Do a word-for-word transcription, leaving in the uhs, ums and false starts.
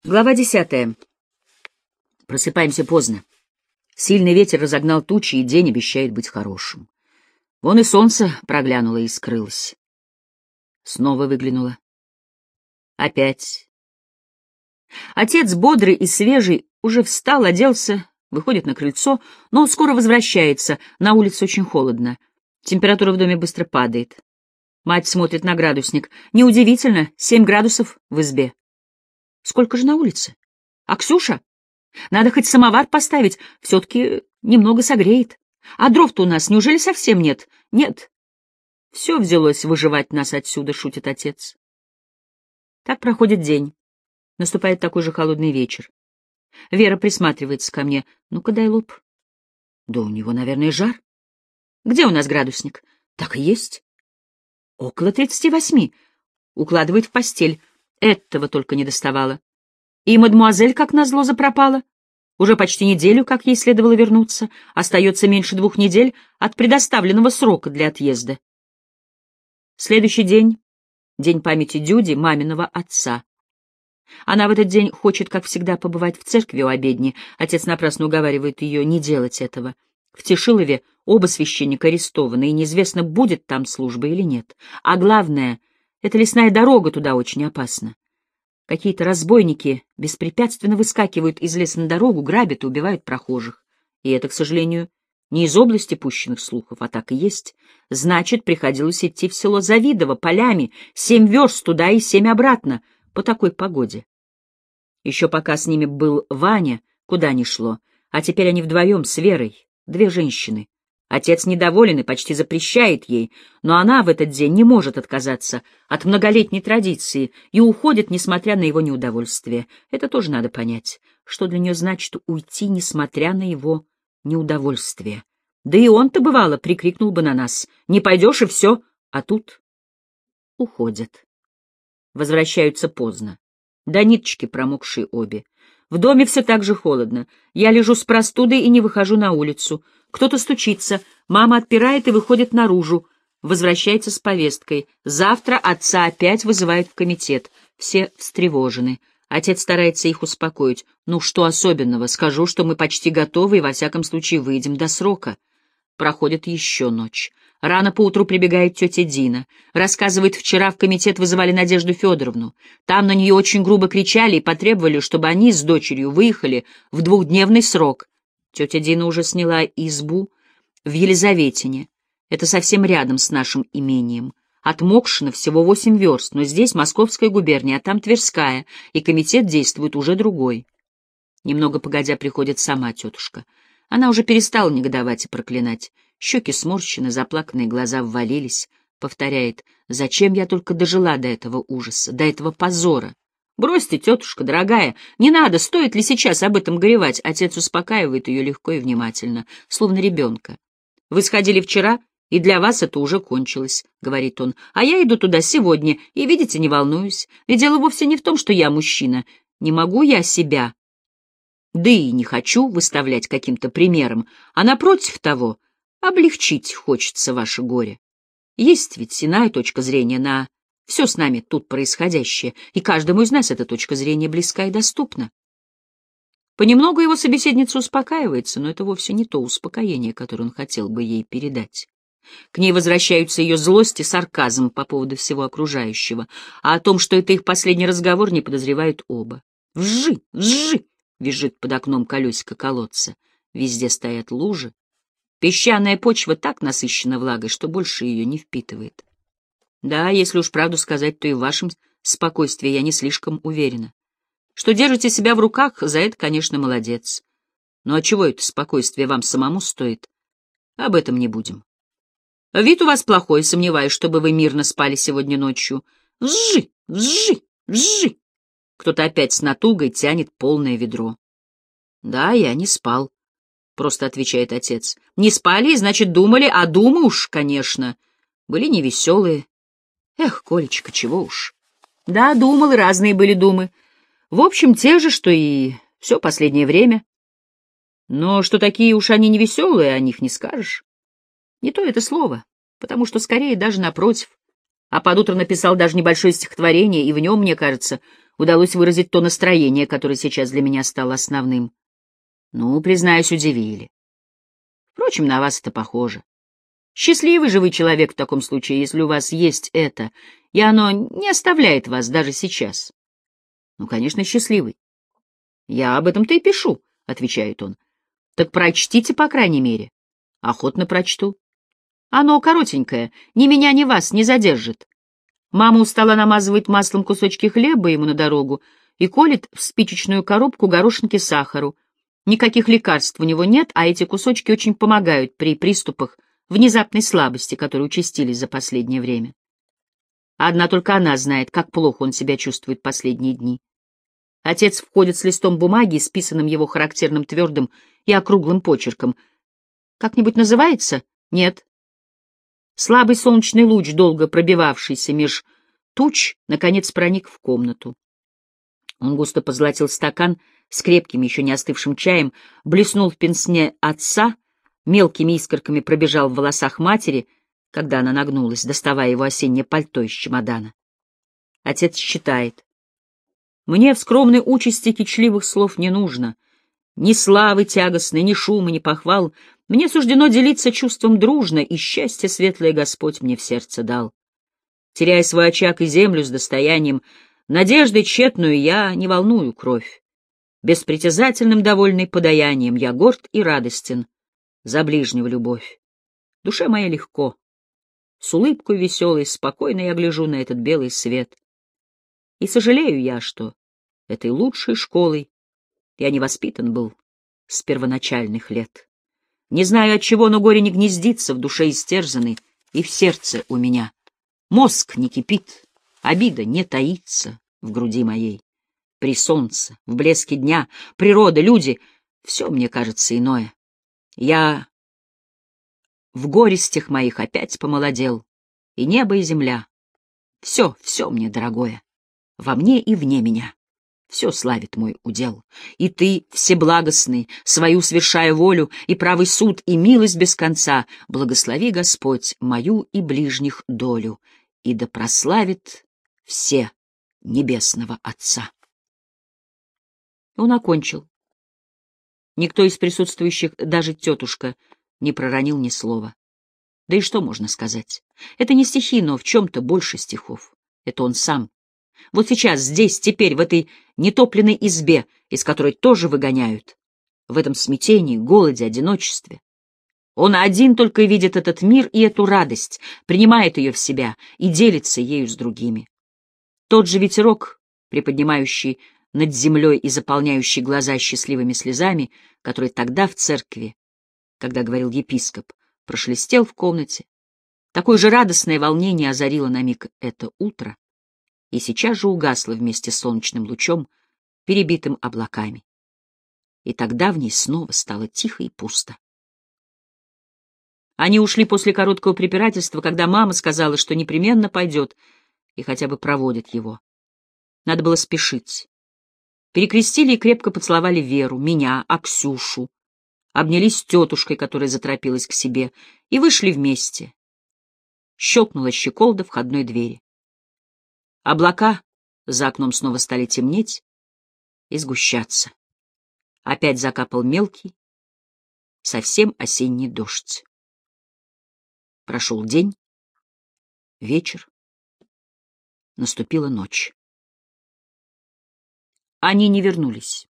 Глава десятая. Просыпаемся поздно. Сильный ветер разогнал тучи, и день обещает быть хорошим. Вон и солнце проглянуло и скрылось. Снова выглянуло. Опять. Отец, бодрый и свежий, уже встал, оделся, выходит на крыльцо, но скоро возвращается. На улице очень холодно. Температура в доме быстро падает. Мать смотрит на градусник. Неудивительно, семь градусов в избе. Сколько же на улице? А Ксюша? Надо хоть самовар поставить, все-таки немного согреет. А дров-то у нас неужели совсем нет? Нет. Все взялось выживать нас отсюда, шутит отец. Так проходит день. Наступает такой же холодный вечер. Вера присматривается ко мне. Ну-ка дай лоб. Да у него, наверное, жар. Где у нас градусник? Так и есть. Около тридцати восьми. Укладывает в постель. Этого только не доставало. И мадемуазель, как назло, запропала. Уже почти неделю, как ей следовало вернуться. Остается меньше двух недель от предоставленного срока для отъезда. Следующий день — день памяти Дюди, маминого отца. Она в этот день хочет, как всегда, побывать в церкви у обедни. Отец напрасно уговаривает ее не делать этого. В Тишилове оба священника арестованы, и неизвестно, будет там служба или нет. А главное, эта лесная дорога туда очень опасна. Какие-то разбойники беспрепятственно выскакивают из леса на дорогу, грабят и убивают прохожих. И это, к сожалению, не из области пущенных слухов, а так и есть. Значит, приходилось идти в село Завидово полями, семь верст туда и семь обратно, по такой погоде. Еще пока с ними был Ваня, куда ни шло, а теперь они вдвоем с Верой, две женщины. Отец недоволен и почти запрещает ей, но она в этот день не может отказаться от многолетней традиции и уходит, несмотря на его неудовольствие. Это тоже надо понять, что для нее значит уйти, несмотря на его неудовольствие. Да и он-то, бывало, прикрикнул бы на нас: «Не пойдешь, и все!» А тут уходят. Возвращаются поздно. До ниточки промокшие обе. В доме все так же холодно. Я лежу с простудой и не выхожу на улицу. Кто-то стучится. Мама отпирает и выходит наружу. Возвращается с повесткой. Завтра отца опять вызывают в комитет. Все встревожены. Отец старается их успокоить. Ну, что особенного? Скажу, что мы почти готовы и во всяком случае выйдем до срока. Проходит еще ночь. Рано поутру прибегает тетя Дина. Рассказывает, вчера в комитет вызывали Надежду Федоровну. Там на нее очень грубо кричали и потребовали, чтобы они с дочерью выехали в двухдневный срок. Тетя Дина уже сняла избу в Елизаветине. Это совсем рядом с нашим имением. От Мокшина всего восемь верст, но здесь Московская губерния, а там Тверская, и комитет действует уже другой. Немного погодя приходит сама тетушка. Она уже перестала негодовать и проклинать. Щеки сморщены, заплаканные глаза ввалились. Повторяет: «Зачем я только дожила до этого ужаса, до этого позора? Бросьте, тетушка, дорогая, не надо, стоит ли сейчас об этом горевать?» Отец успокаивает ее легко и внимательно, словно ребенка. «Вы сходили вчера, и для вас это уже кончилось», — говорит он. «А я иду туда сегодня, и, видите, не волнуюсь. И дело вовсе не в том, что я мужчина. Не могу я себя, да и не хочу выставлять каким-то примером, а напротив того, облегчить хочется ваше горе. Есть ведь иная точка зрения на все с нами тут происходящее, и каждому из нас эта точка зрения близка и доступна». Понемногу его собеседница успокаивается, но это вовсе не то успокоение, которое он хотел бы ей передать. К ней возвращаются ее злость и сарказм по поводу всего окружающего, а о том, что это их последний разговор, не подозревают оба. «Вжи! Вжи!» — визжит под окном колесико колодца. Везде стоят лужи. Песчаная почва так насыщена влагой, что больше ее не впитывает. Да, если уж правду сказать, то и в вашем спокойствии я не слишком уверена. Что держите себя в руках, за это, конечно, молодец. Но а чего это спокойствие вам самому стоит? Об этом не будем. Вид у вас плохой, сомневаюсь, чтобы вы мирно спали сегодня ночью. Вжи! Вжи! Вжи! Кто-то опять с натугой тянет полное ведро. Да, я не спал. — просто отвечает отец. «Не спали, значит, думали, а думы уж, конечно, были невеселые. Эх, Колечка, чего уж. Да, думал, и разные были думы. В общем, те же, что и все последнее время. Но что такие уж они невеселые, о них не скажешь. Не то это слово, потому что скорее даже напротив. А под утро написал даже небольшое стихотворение, и в нем, мне кажется, удалось выразить то настроение, которое сейчас для меня стало основным. Ну, признаюсь, удивили. Впрочем, на вас это похоже. Счастливый же вы человек в таком случае, если у вас есть это, и оно не оставляет вас даже сейчас. Ну, конечно, счастливый. Я об этом-то и пишу, — отвечает он. Так прочтите, по крайней мере. Охотно прочту. Оно коротенькое, ни меня, ни вас не задержит. Мама устала намазывать маслом кусочки хлеба ему на дорогу и колет в спичечную коробку горошинки сахару. Никаких лекарств у него нет, а эти кусочки очень помогают при приступах внезапной слабости, которые участились за последнее время. Одна только она знает, как плохо он себя чувствует последние дни. Отец входит с листом бумаги, исписанным его характерным твердым и округлым почерком. Как-нибудь называется? Нет. Слабый солнечный луч, долго пробивавшийся меж туч, наконец проник в комнату. Он густо позолотил стакан с крепким, еще не остывшим чаем, блеснул в пенсне отца, мелкими искорками пробежал в волосах матери, когда она нагнулась, доставая его осеннее пальто из чемодана. Отец читает. «Мне в скромной участи кичливых слов не нужно. Ни славы тягостной, ни шума, ни похвал. Мне суждено делиться чувством дружно, и счастье светлое Господь мне в сердце дал. Теряя свой очаг и землю с достоянием, надеждой тщетную я не волную кровь. Беспритязательным довольный подаянием я горд и радостен за ближнего любовь. Душе моя легко. С улыбкой веселой, спокойно я гляжу на этот белый свет. И сожалею я, что этой лучшей школой я не воспитан был с первоначальных лет. Не знаю отчего, но горе не гнездится в душе истерзанной, и в сердце у меня. Мозг не кипит, обида не таится в груди моей. При солнце, в блеске дня, природа, люди — все мне кажется иное. Я в горестях моих опять помолодел, и небо, и земля. Все, все мне дорогое, во мне и вне меня. Все славит мой удел. И ты, всеблагостный, свою свершая волю, и правый суд, и милость без конца, благослови, Господь, мою и ближних долю, и да прославит все небесного Отца. Он окончил. Никто из присутствующих, даже тетушка, не проронил ни слова. Да и что можно сказать? Это не стихи, но в чем-то больше стихов. Это он сам. Вот сейчас, здесь, теперь, в этой нетопленной избе, из которой тоже выгоняют, в этом смятении, голоде, одиночестве. Он один только видит этот мир и эту радость, принимает ее в себя и делится ею с другими. Тот же ветерок, приподнимающий над землей и заполняющий глаза счастливыми слезами, который тогда в церкви, когда говорил епископ, прошелестел в комнате. Такое же радостное волнение озарило на миг это утро, и сейчас же угасло вместе с солнечным лучом, перебитым облаками. И тогда в ней снова стало тихо и пусто. Они ушли после короткого препирательства, когда мама сказала, что непременно пойдет и хотя бы проводит его. Надо было спешить. Перекрестили и крепко поцеловали Веру, меня, Аксюшу, обнялись с тетушкой, которая заторопилась к себе, и вышли вместе. Щелкнула щеколда входной двери. Облака за окном снова стали темнеть и сгущаться. Опять закапал мелкий, совсем осенний дождь. Прошел день, вечер, наступила ночь. Они не вернулись.